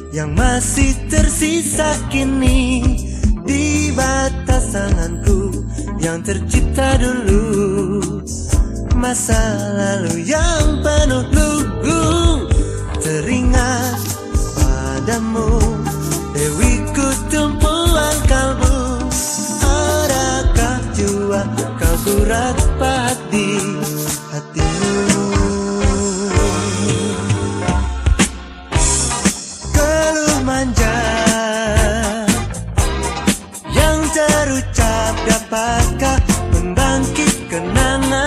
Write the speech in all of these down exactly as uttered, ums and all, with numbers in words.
yang masih tersisa kini di batas tanganku yang tercipta dulu. Masa lalu yang penuh lugu teringat padamu, dewiku tumpuan kalbu. Adakah jua kau kurat pahat di hatimu? Keluh manja yang terucap dapatkah membangkit kenangan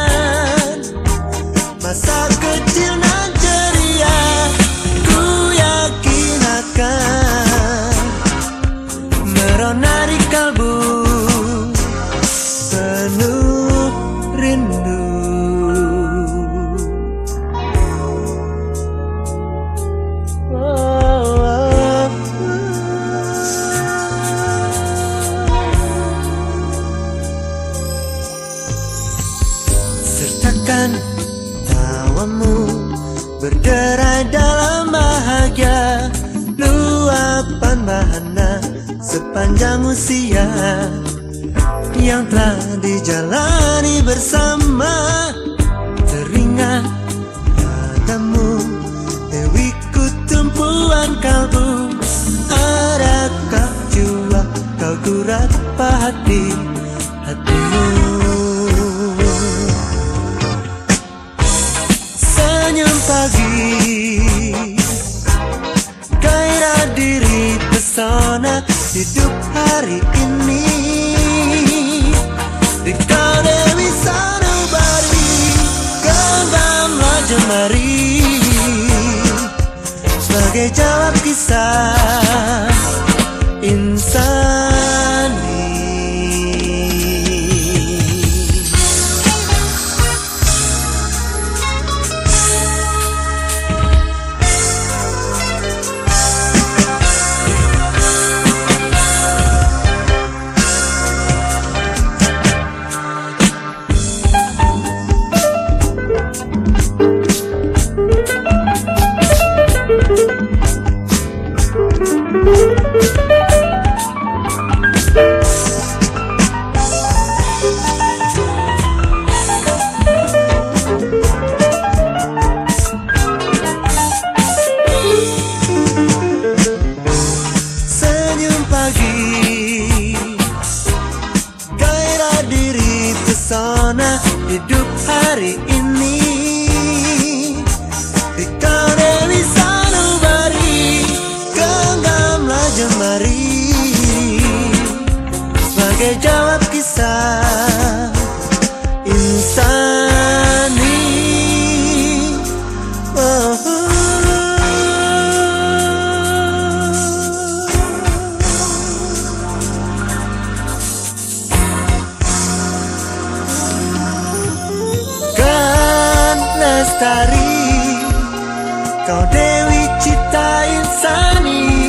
masa kecil nan ceria? Ku yakin akan merona di kalbu penuh rindu. Oh, oh, oh. Sertakan tawamu berderai dalam bahagia, luapan bahana sepanjang usia yang telah dijalani bersama. Teringat padamu, dewiku tumpuan kalbu. Adakah jua kau kurat pahat di hatimu? Senyum pagi, gairah diri, pesona hidup hari ini. Di kau dewi sanubari, genggamlah jemari sebagai jawab kisah insani. Senyum pagi, gairah diri, pesona hidup hari ini. Di kau dewi sanubari, genggamlah jemari sebagai jawab kisah insani. Oh, oh. Kan lestari, kau dewi cipta insani.